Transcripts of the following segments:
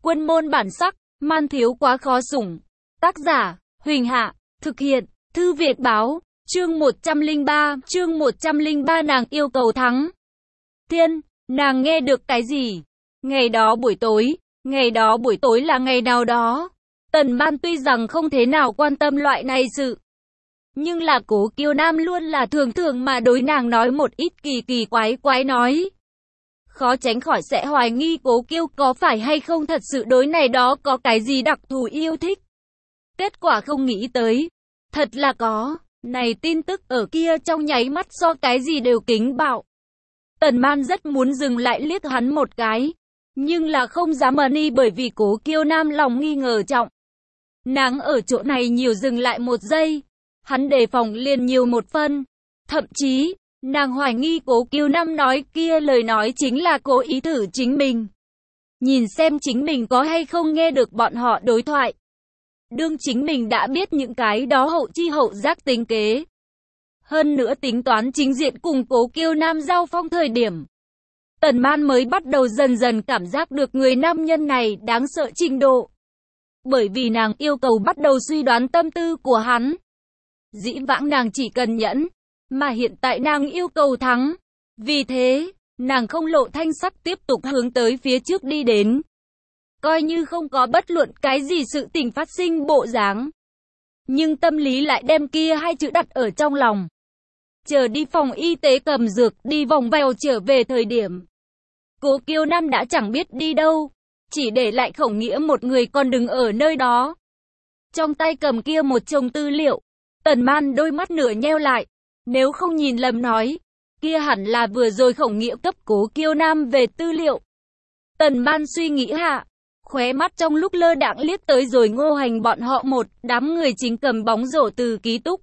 Quân môn bản sắc, man thiếu quá khó sủng. Tác giả, Huỳnh Hạ, thực hiện, Thư Việt báo, chương 103 nàng yêu cầu thắng. Thiên, nàng nghe được cái gì? Ngày đó buổi tối là ngày nào đó. Tần Ban tuy rằng không thế nào quan tâm loại này sự, nhưng là Cố Kiêu Nam luôn là thường thường mà đối nàng nói một ít kỳ quái nói. Khó tránh khỏi sẽ hoài nghi Cố Kiêu có phải hay không thật sự đối này đó có cái gì đặc thù yêu thích. Kết quả không nghĩ tới, thật là có, này tin tức ở kia trong nháy mắt so cái gì đều kính bạo. Tần Man rất muốn dừng lại liếc hắn một cái, nhưng là không dám đi bởi vì Cố Kiêu Nam lòng nghi ngờ trọng. Nàng ở chỗ này nhiều dừng lại một giây, hắn đề phòng liền nhiều một phân. Thậm chí, nàng hoài nghi Cố Kiêu Nam nói kia lời nói chính là cố ý thử chính mình. Nhìn xem chính mình có hay không nghe được bọn họ đối thoại. Đương chính mình đã biết những cái đó hậu chi hậu giác tính kế. Hơn nữa tính toán chính diện cùng Cố Kiêu Nam giao phong thời điểm. Tần Man mới bắt đầu dần dần cảm giác được người nam nhân này đáng sợ trình độ. Bởi vì nàng yêu cầu bắt đầu suy đoán tâm tư của hắn. Dĩ vãng nàng chỉ cần nhẫn, mà hiện tại nàng yêu cầu thắng. Vì thế, nàng không lộ thanh sắc tiếp tục hướng tới phía trước đi đến. Coi như không có bất luận cái gì sự tình phát sinh bộ dáng. Nhưng tâm lý lại đem kia hai chữ đặt ở trong lòng. Chờ đi phòng y tế cầm dược đi vòng vèo trở về thời điểm. Cố Kiêu Nam đã chẳng biết đi đâu. Chỉ để lại Khổng Nghĩa một người còn đứng ở nơi đó. Trong tay cầm kia một chồng tư liệu. Tần Man đôi mắt nửa nheo lại. Nếu không nhìn lầm nói, kia hẳn là vừa rồi Khổng Nghĩa cấp Cố Kiêu Nam về tư liệu. Tần Man suy nghĩ hạ, khóe mắt trong lúc lơ đãng liếc tới rồi Ngô Hành bọn họ một đám người chính cầm bóng rổ từ ký túc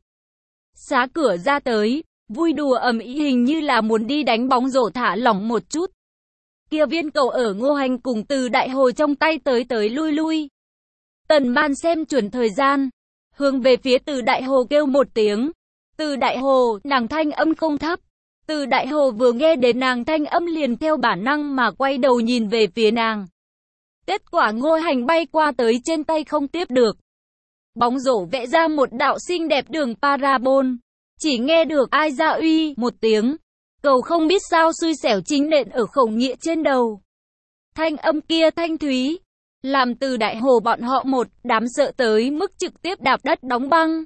xá cửa ra tới, vui đùa ầm ĩ hình như là muốn đi đánh bóng rổ thả lỏng một chút. Kia viên cầu ở Ngô Hành cùng Từ Đại Hồ trong tay tới lui. Tần Man xem chuẩn thời gian, hướng về phía Từ Đại Hồ kêu một tiếng. Từ Đại Hồ, nàng thanh âm không thấp. Từ Đại Hồ vừa nghe đến nàng thanh âm liền theo bản năng mà quay đầu nhìn về phía nàng. Kết quả Ngô Hành bay qua tới trên tay không tiếp được. Bóng rổ vẽ ra một đạo xinh đẹp đường parabol. Chỉ nghe được ai ra uy một tiếng. Cầu không biết sao xui xẻo chính nện ở Khổng Nghĩa trên đầu. Thanh âm kia thanh thúy, làm Từ Đại Hồ bọn họ một đám sợ tới mức trực tiếp đạp đất đóng băng.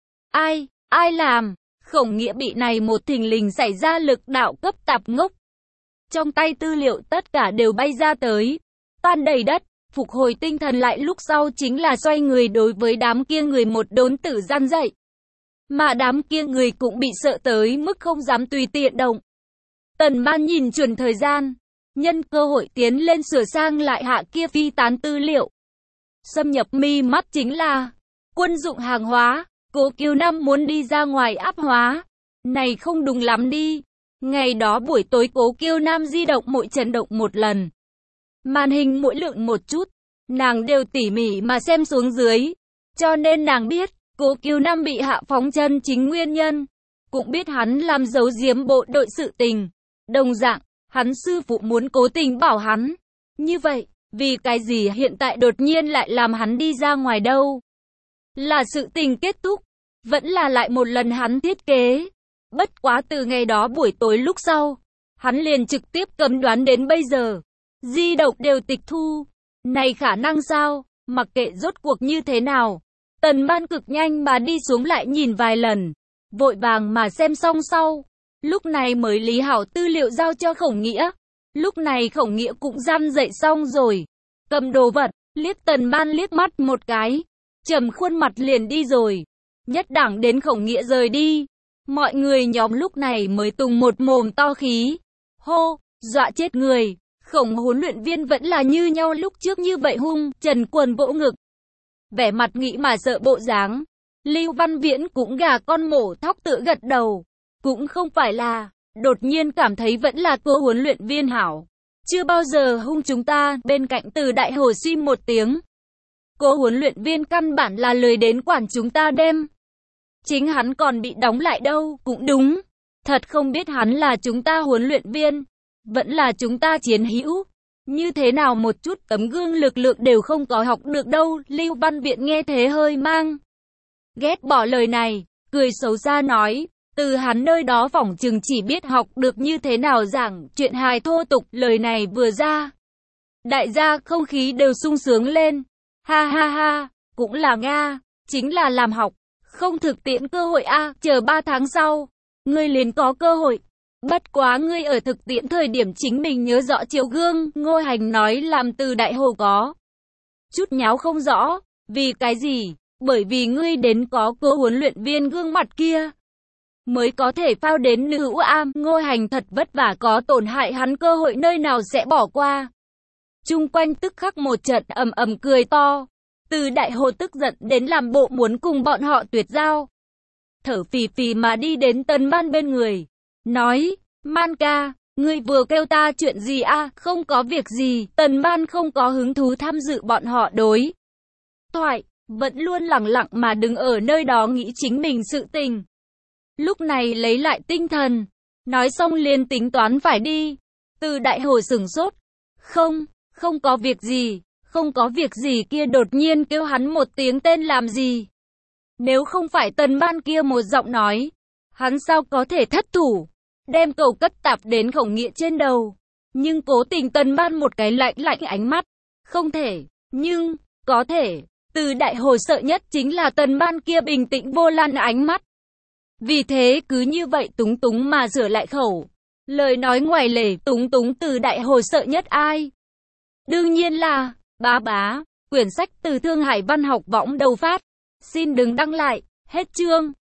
Ai làm? Khổng Nghĩa bị này một thình lình xảy ra lực đạo cấp tạp ngốc. Trong tay tư liệu tất cả đều bay ra tới, tan đầy đất, phục hồi tinh thần lại lúc sau chính là xoay người đối với đám kia người một đốn tử gian dậy. Mà đám kia người cũng bị sợ tới mức không dám tùy tiện động. Tần Man nhìn chuẩn thời gian, nhân cơ hội tiến lên sửa sang lại hạ kia phi tán tư liệu. Xâm nhập mi mắt chính là quân dụng hàng hóa. Cố Kiêu Nam muốn đi ra ngoài áp hóa. Này không đúng lắm đi. Ngày đó buổi tối Cố Kiêu Nam di động mỗi chấn động một lần. Màn hình mỗi lượng một chút. Nàng đều tỉ mỉ mà xem xuống dưới. Cho nên nàng biết, Cố Kiêu Nam bị hạ phóng chân chính nguyên nhân. Cũng biết hắn làm giấu giếm bộ đội sự tình. Đồng dạng, hắn sư phụ muốn cố tình bảo hắn. Như vậy, vì cái gì hiện tại đột nhiên lại làm hắn đi ra ngoài đâu? Là sự tình kết thúc, vẫn là lại một lần hắn thiết kế. Bất quá từ ngày đó buổi tối lúc sau, hắn liền trực tiếp cấm đoán đến bây giờ. Di động đều tịch thu. Này khả năng sao? Mặc kệ rốt cuộc như thế nào. Tần Man cực nhanh mà đi xuống lại nhìn vài lần. Vội vàng mà xem xong sau. Lúc này mới lý hảo tư liệu giao cho Khổng Nghĩa. Lúc này Khổng Nghĩa cũng răn dậy xong rồi. Cầm đồ vật, liếc Tần Man liếc mắt một cái. Trầm khuôn mặt liền đi rồi. Nhất đẳng đến Khổng Nghĩa rời đi. Mọi người nhóm lúc này mới tùng một mồm to khí. Hô, dọa chết người. Khổng huấn luyện viên vẫn là như nhau lúc trước như vậy hung, Trần Quần vỗ ngực. Vẻ mặt nghĩ mà sợ bộ dáng. Lưu Văn Viễn cũng gà con mổ thóc tự gật đầu. Cũng không phải là, đột nhiên cảm thấy vẫn là cô huấn luyện viên hảo. Chưa bao giờ hung chúng ta, bên cạnh Từ Đại Hồ suy một tiếng. Cô huấn luyện viên căn bản là lười đến quản chúng ta đem. Chính hắn còn bị đóng lại đâu, cũng đúng. Thật không biết hắn là chúng ta huấn luyện viên, vẫn là chúng ta chiến hữu. Như thế nào một chút tấm gương lực lượng đều không có học được đâu. Lưu Văn Viện nghe thế hơi mang ghét bỏ lời này, cười xấu xa nói, từ hắn nơi đó phỏng chừng chỉ biết học được như thế nào giảng chuyện hài thô tục. Lời này vừa ra, đại gia không khí đều sung sướng lên. Ha ha ha, cũng là Nga, chính là làm học, không thực tiễn cơ hội a, chờ 3 tháng sau, ngươi liền có cơ hội. Bất quá ngươi ở thực tiễn thời điểm chính mình nhớ rõ chiếu gương. Ngô Hành nói làm Từ Đại Hồ có chút nháo không rõ, vì cái gì? Bởi vì ngươi đến có cô huấn luyện viên gương mặt kia mới có thể phao đến nữ hữu am. Ngô Hành thật vất vả có tổn hại hắn cơ hội nơi nào sẽ bỏ qua. Chung quanh tức khắc một trận ầm ầm cười to. Từ Đại Hồ tức giận đến làm bộ muốn cùng bọn họ tuyệt giao. Thở phì phì mà đi đến Tần Ban bên người, nói, Man ca, ngươi vừa kêu ta chuyện gì a? Không có việc gì. Tần Ban không có hứng thú tham dự bọn họ đối thoại, vẫn luôn lẳng lặng mà đứng ở nơi đó nghĩ chính mình sự tình. Lúc này lấy lại tinh thần, nói xong liền tính toán phải đi. Từ Đại Hồ sửng sốt, không có việc gì, không có việc gì kia đột nhiên kêu hắn một tiếng tên làm gì? Nếu không phải Tần Ban kia một giọng nói, hắn sao có thể thất thủ, đem cầu cấp tạp đến Khổng Nghĩa trên đầu. Nhưng cố tình Tần Ban một cái lạnh lạnh ánh mắt, không thể, nhưng, có thể. Từ Đại Hồ sợ nhất chính là Tần Ban kia bình tĩnh vô lan ánh mắt. Vì thế cứ như vậy túng túng mà rửa lại khẩu. Lời nói ngoài lề túng túng. Từ Đại Hồ sợ nhất ai? Đương nhiên là Bá Bá. Quyển sách từ Thương Hải Văn học võng đầu phát. Xin đừng đăng lại. Hết chương.